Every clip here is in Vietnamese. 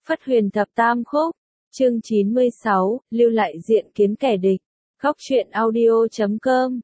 Phất Huyền Thập Tam Khúc, chương 96, lưu lại diện kiến kẻ địch. Góc truyện audio.com.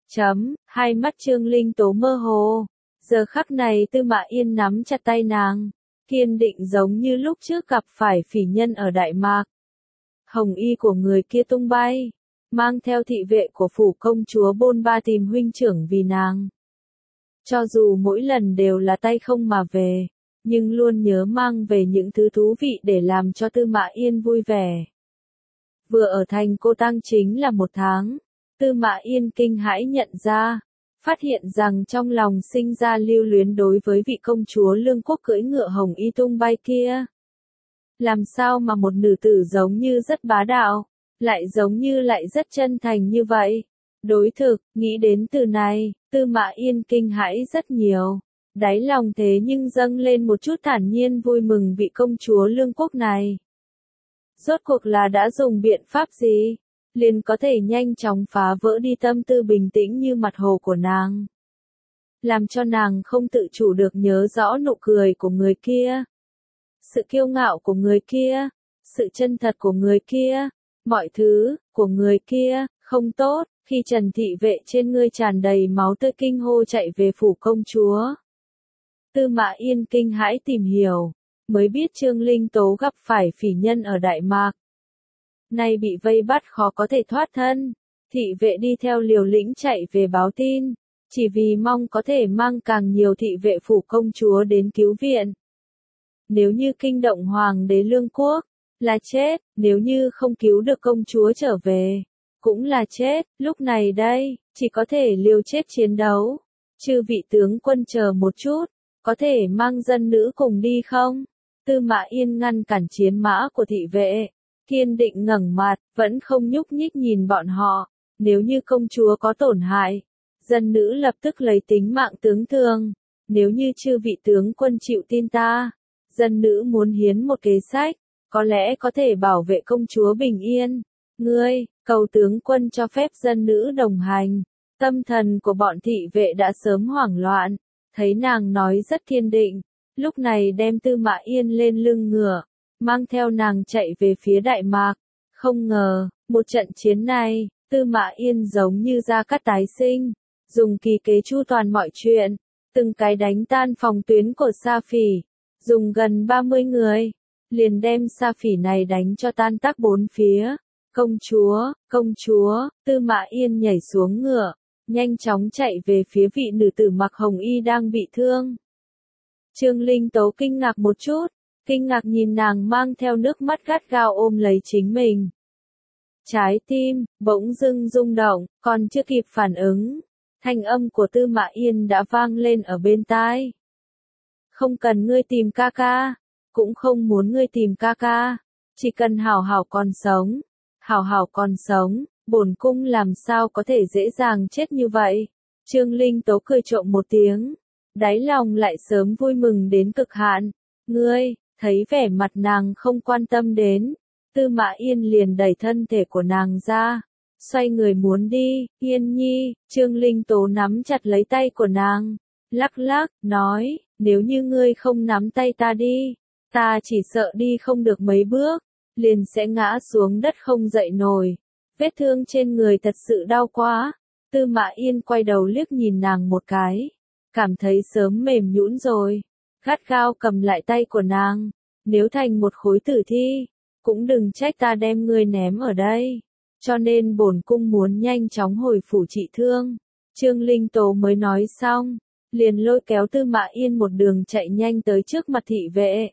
Hai mắt Trương Linh Tố mơ hồ. Giờ khắc này Tư Mã Yên nắm chặt tay nàng, kiên định giống như lúc trước gặp phải phỉ nhân ở Đại Mạc. Hồng y của người kia tung bay, mang theo thị vệ của phủ công chúa bôn ba tìm huynh trưởng vì nàng. Cho dù mỗi lần đều là tay không mà về, nhưng luôn nhớ mang về những thứ thú vị để làm cho Tư Mã Yên vui vẻ. Vừa ở thành Cô Tăng chính là 1 tháng, Tư Mã Yên kinh hãi nhận ra, phát hiện rằng trong lòng sinh ra lưu luyến đối với vị công chúa Lương Quốc cưỡi ngựa hồng y tung bay kia. Làm sao mà một nữ tử giống như rất bá đạo, lại giống như lại rất chân thành như vậy? Đối thực, nghĩ đến từ này, Tư Mã Yên kinh hãi rất nhiều. Đáy lòng thế nhưng dâng lên một chút thản nhiên vui mừng vị công chúa Lương Quốc này. Rốt cuộc là đã dùng biện pháp gì, liền có thể nhanh chóng phá vỡ đi tâm tư bình tĩnh như mặt hồ của nàng. Làm cho nàng không tự chủ được nhớ rõ nụ cười của người kia, sự kiêu ngạo của người kia, sự chân thật của người kia, mọi thứ của người kia, không tốt. Khi Trần thị vệ trên ngươi tràn đầy máu tươi kinh hô chạy về phủ công chúa. Tư Mã Yên kinh hãi tìm hiểu, mới biết Trương Linh Tố gặp phải phỉ nhân ở Đại Mạc. Nay bị vây bắt khó có thể thoát thân, thị vệ đi theo liều lĩnh chạy về báo tin, chỉ vì mong có thể mang càng nhiều thị vệ phủ công chúa đến cứu viện. Nếu như kinh động Hoàng đế Lương Quốc, là chết, nếu như không cứu được công chúa trở về, cũng là chết. Lúc này đây, chỉ có thể liều chết chiến đấu. Chư vị tướng quân chờ một chút, có thể mang dân nữ cùng đi không? Tư Mã Yên ngăn cản chiến mã của thị vệ, kiên định ngẩng mặt, vẫn không nhúc nhích nhìn bọn họ. Nếu như công chúa có tổn hại, dân nữ lập tức lấy tính mạng tướng thương. Nếu như chư vị tướng quân chịu tin ta, dân nữ muốn hiến một kế sách, có lẽ có thể bảo vệ công chúa bình yên. Ngươi, cầu tướng quân cho phép dân nữ đồng hành. Tâm thần của bọn thị vệ đã sớm hoảng loạn, thấy nàng nói rất kiên định, lúc này đem Tư Mã Yên lên lưng ngựa, mang theo nàng chạy về phía Đại Mạc. Không ngờ, một trận chiến này, Tư Mã Yên giống như Gia Cát tái sinh, dùng kỳ kế chu toàn mọi chuyện, từng cái đánh tan phòng tuyến của Sa Phỉ, dùng gần 30 người, liền đem Sa Phỉ này đánh cho tan tác bốn phía. Công chúa, Tư Mã Yên nhảy xuống ngựa, nhanh chóng chạy về phía vị nữ tử mặc hồng y đang bị thương. Trương Linh Tố kinh ngạc một chút, kinh ngạc nhìn nàng mang theo nước mắt gắt gao ôm lấy chính mình. Trái tim, bỗng dưng rung động, còn chưa kịp phản ứng, thanh âm của Tư Mã Yên đã vang lên ở bên tai. Không cần ngươi tìm ca ca, cũng không muốn ngươi tìm ca ca, chỉ cần hảo hảo còn sống. Hảo hảo còn sống, bổn cung làm sao có thể dễ dàng chết như vậy? Trương Linh Tố cười trộm một tiếng, đáy lòng lại sớm vui mừng đến cực hạn. Ngươi, thấy vẻ mặt nàng không quan tâm đến, Tư Mã Yên liền đẩy thân thể của nàng ra, xoay người muốn đi. Yên nhi, Trương Linh Tố nắm chặt lấy tay của nàng, lắc lắc, nói, nếu như ngươi không nắm tay ta đi, ta chỉ sợ đi không được mấy bước, liền sẽ ngã xuống đất không dậy nổi. Vết thương trên người thật sự đau quá. Tư Mã Yên quay đầu liếc nhìn nàng một cái, cảm thấy sớm mềm nhũn rồi, gắt gao cầm lại tay của nàng. Nếu thành một khối tử thi, cũng đừng trách ta đem ngươi ném ở đây. Cho nên bổn cung muốn nhanh chóng hồi phủ trị thương. Trương Linh Tố mới nói xong, liền lôi kéo Tư Mã Yên một đường chạy nhanh tới trước mặt thị vệ.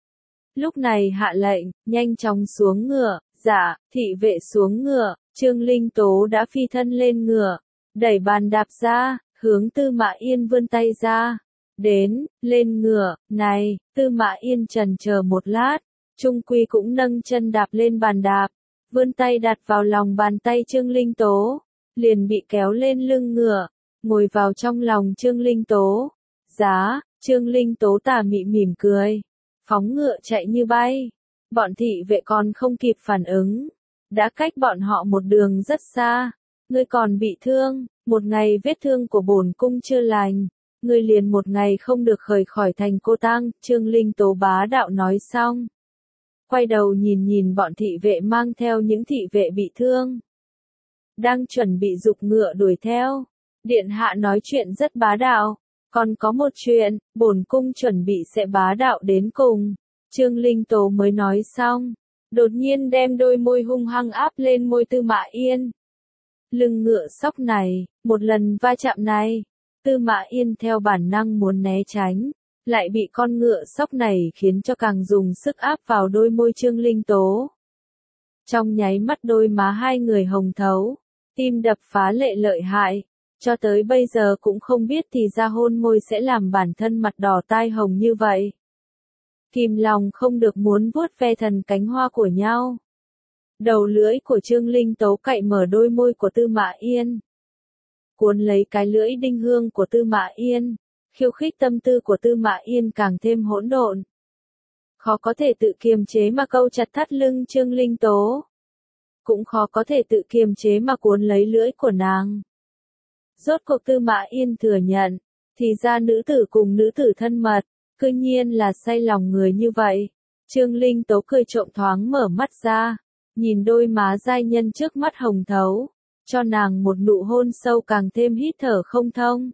Lúc này hạ lệnh, nhanh chóng xuống ngựa. Dạ, thị vệ xuống ngựa, Trương Linh Tố đã phi thân lên ngựa, đẩy bàn đạp ra, hướng Tư Mã Yên vươn tay ra. Đến, lên ngựa. Này, Tư Mã Yên chần chờ một lát, trung quy cũng nâng chân đạp lên bàn đạp, vươn tay đặt vào lòng bàn tay Trương Linh Tố, liền bị kéo lên lưng ngựa, ngồi vào trong lòng Trương Linh Tố. Giá, Trương Linh Tố tà mị mỉm cười, phóng ngựa chạy như bay. Bọn thị vệ còn không kịp phản ứng, đã cách bọn họ một đường rất xa. Ngươi còn bị thương, một ngày vết thương của bổn cung chưa lành, ngươi liền một ngày không được rời khỏi thành Cô Tăng. Trương Linh Tố bá đạo nói xong, quay đầu nhìn nhìn bọn thị vệ mang theo những thị vệ bị thương. Đang chuẩn bị giục ngựa đuổi theo. Điện hạ nói chuyện rất bá đạo. Còn có một chuyện, bổn cung chuẩn bị sẽ bá đạo đến cùng. Trương Linh Tố mới nói xong. Đột nhiên đem đôi môi hung hăng áp lên môi Tư Mã Yên. Lưng ngựa sóc này, một lần va chạm này. Tư Mã Yên theo bản năng muốn né tránh. Lại bị con ngựa sóc này khiến cho càng dùng sức áp vào đôi môi Trương Linh Tố. Trong nháy mắt đôi má hai người hồng thấu. Tim đập phá lệ lợi hại. Cho tới bây giờ cũng không biết thì ra hôn môi sẽ làm bản thân mặt đỏ tai hồng như vậy. Kìm lòng không được muốn vuốt ve thần cánh hoa của nhau. Đầu lưỡi của Trương Linh Tố cạy mở đôi môi của Tư Mã Yên. Cuốn lấy cái lưỡi đinh hương của Tư Mã Yên. Khiêu khích tâm tư của Tư Mã Yên càng thêm hỗn độn. Khó có thể tự kiềm chế mà câu chặt thắt lưng Trương Linh Tố. Cũng khó có thể tự kiềm chế mà cuốn lấy lưỡi của nàng. Rốt cuộc Tư Mã Yên thừa nhận, thì ra nữ tử cùng nữ tử thân mật, cư nhiên là say lòng người như vậy. Trương Linh Tố cười trộm thoáng mở mắt ra, nhìn đôi má giai nhân trước mắt hồng thấu, cho nàng một nụ hôn sâu càng thêm hít thở không thông.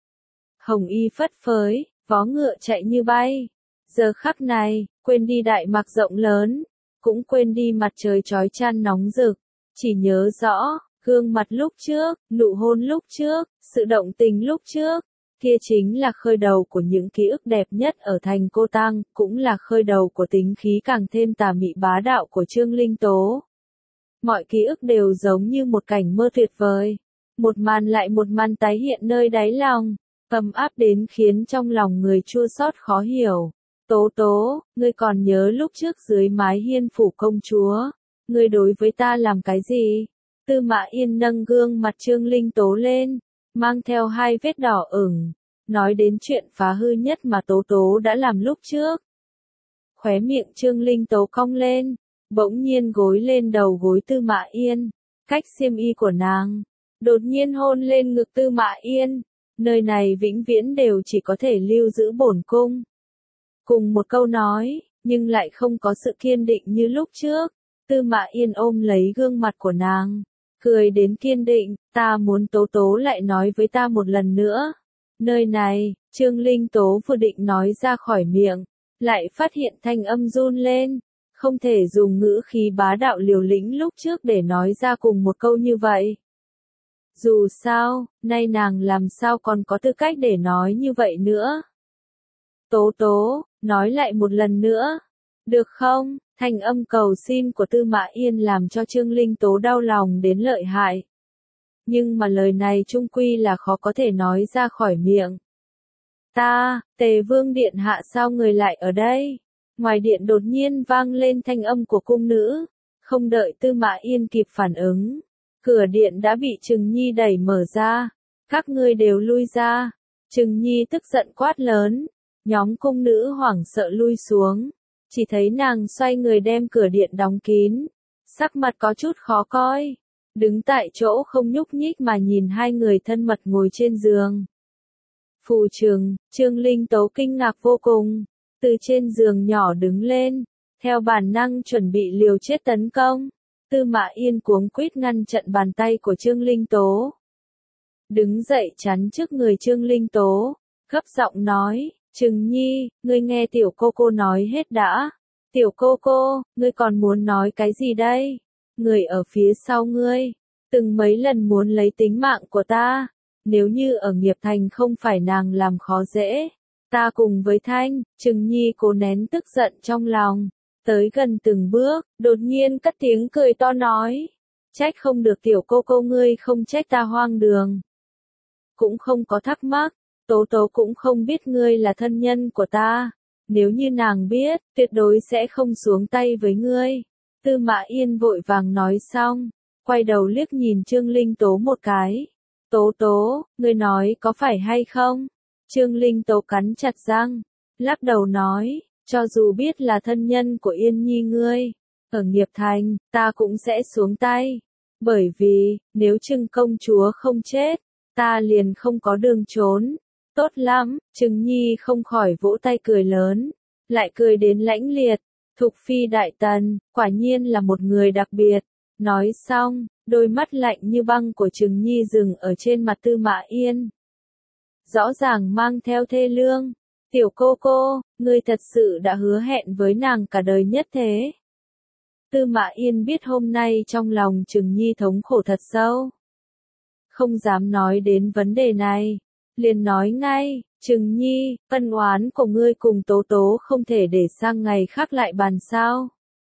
Hồng y phất phới, vó ngựa chạy như bay. Giờ khắc này, quên đi đại mạc rộng lớn, cũng quên đi mặt trời chói chang nóng rực, chỉ nhớ rõ, gương mặt lúc trước, nụ hôn lúc trước, sự động tình lúc trước, kia chính là khơi đầu của những ký ức đẹp nhất ở thành Cô Tang, cũng là khơi đầu của tính khí càng thêm tà mị bá đạo của Trương Linh Tố. Mọi ký ức đều giống như một cảnh mơ tuyệt vời, một màn lại một màn tái hiện nơi đáy lòng, ấm áp đến khiến trong lòng người chua xót khó hiểu. Tố Tố, ngươi còn nhớ lúc trước dưới mái hiên phủ công chúa, ngươi đối với ta làm cái gì? Tư Mã Yên nâng gương mặt Trương Linh Tố lên, mang theo hai vết đỏ ửng, nói đến chuyện phá hư nhất mà Tố Tố đã làm lúc trước. Khóe miệng Trương Linh Tố cong lên, bỗng nhiên gối lên đầu gối Tư Mã Yên, cách xiêm y của nàng, đột nhiên hôn lên ngực Tư Mã Yên, nơi này vĩnh viễn đều chỉ có thể lưu giữ bổn cung. Cùng một câu nói, nhưng lại không có sự kiên định như lúc trước. Tư Mã Yên ôm lấy gương mặt của nàng, cười đến kiên định, ta muốn Tố Tố lại nói với ta một lần nữa. Nơi này, Trương Linh Tố vừa định nói ra khỏi miệng, lại phát hiện thanh âm run lên, không thể dùng ngữ khí bá đạo liều lĩnh lúc trước để nói ra cùng một câu như vậy. Dù sao, nay nàng làm sao còn có tư cách để nói như vậy nữa. Tố Tố, nói lại một lần nữa. Được không? Thanh âm cầu xin của Tư Mã Yên làm cho Trương Linh Tố đau lòng đến lợi hại. Nhưng mà lời này chung quy là khó có thể nói ra khỏi miệng. Tề Vương Điện hạ sao người lại ở đây? Ngoài điện đột nhiên vang lên thanh âm của cung nữ. Không đợi Tư Mã Yên kịp phản ứng. Cửa điện đã bị Trừng Nhi đẩy mở ra. Các ngươi đều lui ra. Trừng Nhi tức giận quát lớn. Nhóm cung nữ hoảng sợ lui xuống. Chỉ thấy nàng xoay người đem cửa điện đóng kín. Sắc mặt có chút khó coi. Đứng tại chỗ không nhúc nhích mà nhìn hai người thân mật ngồi trên giường. Phù Trừng, Trương Linh Tố kinh ngạc vô cùng. Từ trên giường nhỏ đứng lên. Theo bản năng chuẩn bị liều chết tấn công. Tư Mã Yên cuống quýt ngăn chặn bàn tay của Trương Linh Tố. Đứng dậy chắn trước người Trương Linh Tố. Gấp giọng nói. Trừng Nhi, ngươi nghe tiểu cô cô nói hết đã. Tiểu cô cô, ngươi còn muốn nói cái gì đây? Người ở phía sau ngươi, từng mấy lần muốn lấy tính mạng của ta. Nếu như ở Nghiệp Thành không phải nàng làm khó dễ, ta cùng với Thanh, Trừng Nhi cố nén tức giận trong lòng. Tới gần từng bước, đột nhiên cất tiếng cười to nói. Trách không được tiểu cô cô ngươi không trách ta hoang đường. Cũng không có thắc mắc. Tố Tố cũng không biết ngươi là thân nhân của ta. Nếu như nàng biết, tuyệt đối sẽ không xuống tay với ngươi. Tư Mã Yên vội vàng nói xong, quay đầu liếc nhìn Trương Linh Tố một cái. Tố Tố, ngươi nói có phải hay không? Trương Linh Tố cắn chặt răng, lắc đầu nói, cho dù biết là thân nhân của Yên Nhi ngươi, ở Nghiệp Thành, ta cũng sẽ xuống tay. Bởi vì, nếu Trừng công chúa không chết, ta liền không có đường trốn. Tốt lắm, Trừng Nhi không khỏi vỗ tay cười lớn, lại cười đến lãnh liệt. Thục phi đại tần, quả nhiên là một người đặc biệt. Nói xong, đôi mắt lạnh như băng của Trừng Nhi dừng ở trên mặt Tư Mã Yên. Rõ ràng mang theo thê lương. Tiểu cô, ngươi thật sự đã hứa hẹn với nàng cả đời nhất thế. Tư Mã Yên biết hôm nay trong lòng Trừng Nhi thống khổ thật sâu. Không dám nói đến vấn đề này. Liền nói ngay, Trừng Nhi, ân oán của ngươi cùng Tố Tố không thể để sang ngày khác lại bàn sao.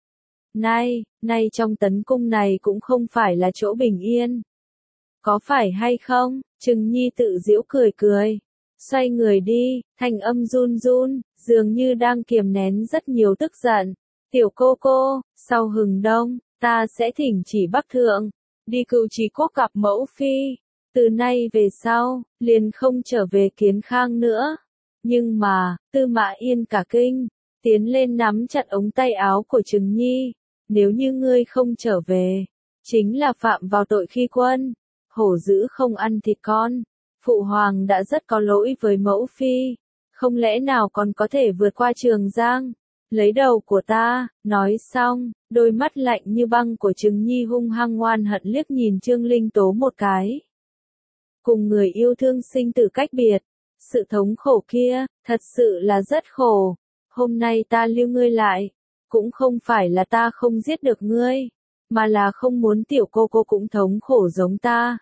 Nay trong tấn cung này cũng không phải là chỗ bình yên. Có phải hay không? Trừng Nhi tự giễu cười. Xoay người đi, thanh âm run run, dường như đang kiềm nén rất nhiều tức giận. Tiểu cô, sau hừng đông, ta sẽ thỉnh chỉ Bắc Thượng, đi cựu Trì Quốc gặp mẫu phi. Từ nay về sau, liền không trở về Kiến Khang nữa. Nhưng mà, Tư Mã Yên cả kinh, tiến lên nắm chặt ống tay áo của Trừng Nhi. Nếu như ngươi không trở về, chính là phạm vào tội khi quân. Hổ dữ không ăn thịt con. Phụ hoàng đã rất có lỗi với mẫu phi. Không lẽ nào còn có thể vượt qua Trường Giang, lấy đầu của ta. Nói xong, đôi mắt lạnh như băng của Trừng Nhi hung hăng oan hận liếc nhìn Trương Linh Tố một cái. Cùng người yêu thương sinh tử cách biệt, sự thống khổ kia, thật sự là rất khổ. Hôm nay ta lưu ngươi lại, cũng không phải là ta không giết được ngươi, mà là không muốn tiểu cô cũng thống khổ giống ta.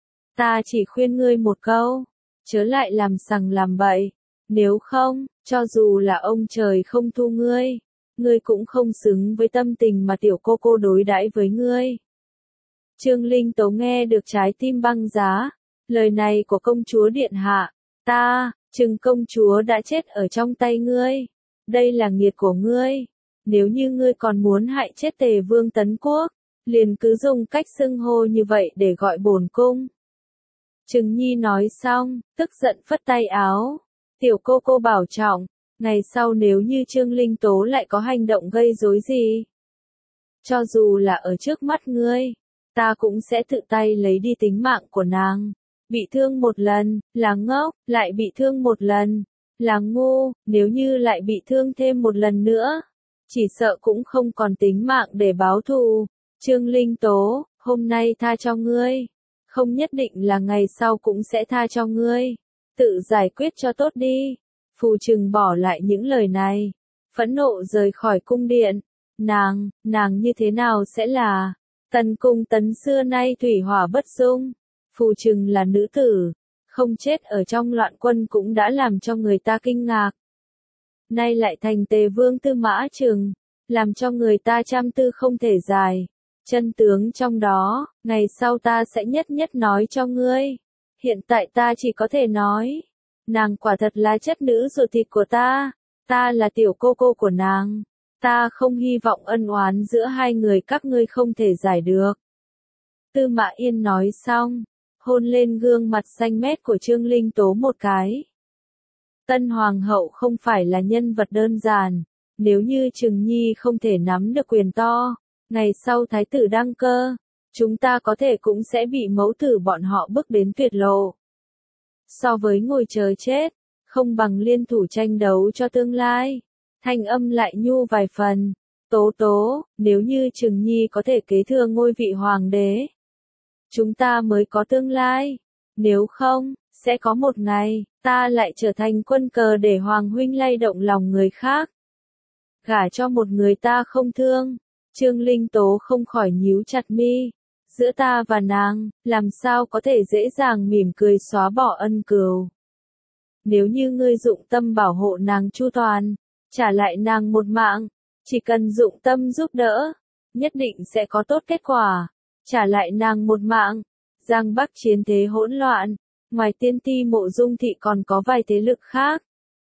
Ta chỉ khuyên ngươi một câu, chớ lại làm sằng làm bậy, nếu không, cho dù là ông trời không thu ngươi cũng không xứng với tâm tình mà tiểu cô đối đãi với ngươi. Trương Linh Tố nghe được trái tim băng giá, lời này của công chúa điện hạ, Trừng công chúa đã chết ở trong tay ngươi, đây là nghiệt của ngươi, nếu như ngươi còn muốn hại chết Tề Vương Tấn Quốc, liền cứ dùng cách xưng hô như vậy để gọi bổn cung. Trừng Nhi nói xong, tức giận phất tay áo. Tiểu cô bảo trọng, ngày sau nếu như Trương Linh Tố lại có hành động gây rối gì, cho dù là ở trước mắt ngươi, ta cũng sẽ tự tay lấy đi tính mạng của nàng. Bị thương một lần, là ngốc, lại bị thương một lần, là ngu, nếu như lại bị thương thêm một lần nữa, chỉ sợ cũng không còn tính mạng để báo thù. Trương Linh Tố, hôm nay tha cho ngươi, không nhất định là ngày sau cũng sẽ tha cho ngươi. Tự giải quyết cho tốt đi. Phù Trừng bỏ lại những lời này, phẫn nộ rời khỏi cung điện. Nàng như thế nào sẽ là Tần cung tấn xưa nay thủy hỏa bất dung. Phù Trừng là nữ tử, không chết ở trong loạn quân cũng đã làm cho người ta kinh ngạc. Nay lại thành Tề Vương Tư Mã Trừng, làm cho người ta trăm tư không thể giải. Chân tướng trong đó, ngày sau ta sẽ nhất nói cho ngươi. Hiện tại ta chỉ có thể nói, nàng quả thật là chất nữ ruột thịt của ta là tiểu cô của nàng. Ta không hy vọng ân oán giữa hai người các ngươi không thể giải được. Tư Mã Yên nói xong, hôn lên gương mặt xanh mét của Trương Linh Tố một cái. Tân Hoàng hậu không phải là nhân vật đơn giản, nếu như Trừng Nhi không thể nắm được quyền to, ngày sau thái tử đăng cơ, chúng ta có thể cũng sẽ bị mẫu tử bọn họ bức đến tuyệt lộ. So với ngồi chờ chết, không bằng liên thủ tranh đấu cho tương lai. Thanh âm lại nhu vài phần. Tố, nếu như Trừng Nhi có thể kế thừa ngôi vị hoàng đế, chúng ta mới có tương lai. Nếu không, sẽ có một ngày, ta lại trở thành quân cờ để Hoàng huynh lay động lòng người khác. Gả cho một người ta không thương. Trương Linh Tố không khỏi nhíu chặt mi. Giữa ta và nàng, làm sao có thể dễ dàng mỉm cười xóa bỏ ân cừu. Nếu như ngươi dụng tâm bảo hộ nàng chu toàn, trả lại nàng một mạng, chỉ cần dụng tâm giúp đỡ, nhất định sẽ có tốt kết quả. Trả lại nàng một mạng, Giang Bắc chiến thế hỗn loạn, ngoài Tiên Ti Mộ Dung thị còn có vài thế lực khác.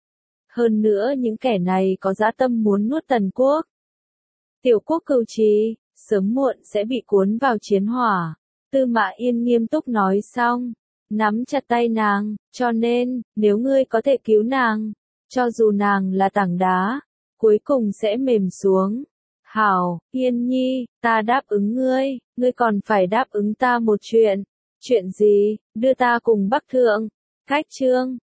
Hơn nữa những kẻ này có dã tâm muốn nuốt Tần quốc. Tiểu quốc Cửu Trì, sớm muộn sẽ bị cuốn vào chiến hỏa. Tư Mã Yên nghiêm túc nói xong, nắm chặt tay nàng, cho nên, nếu ngươi có thể cứu nàng, cho dù nàng là tảng đá, cuối cùng sẽ mềm xuống. Hảo, Yên Nhi, ta đáp ứng ngươi còn phải đáp ứng ta một chuyện. Chuyện gì? Đưa ta cùng Bắc Thượng. Cách Trương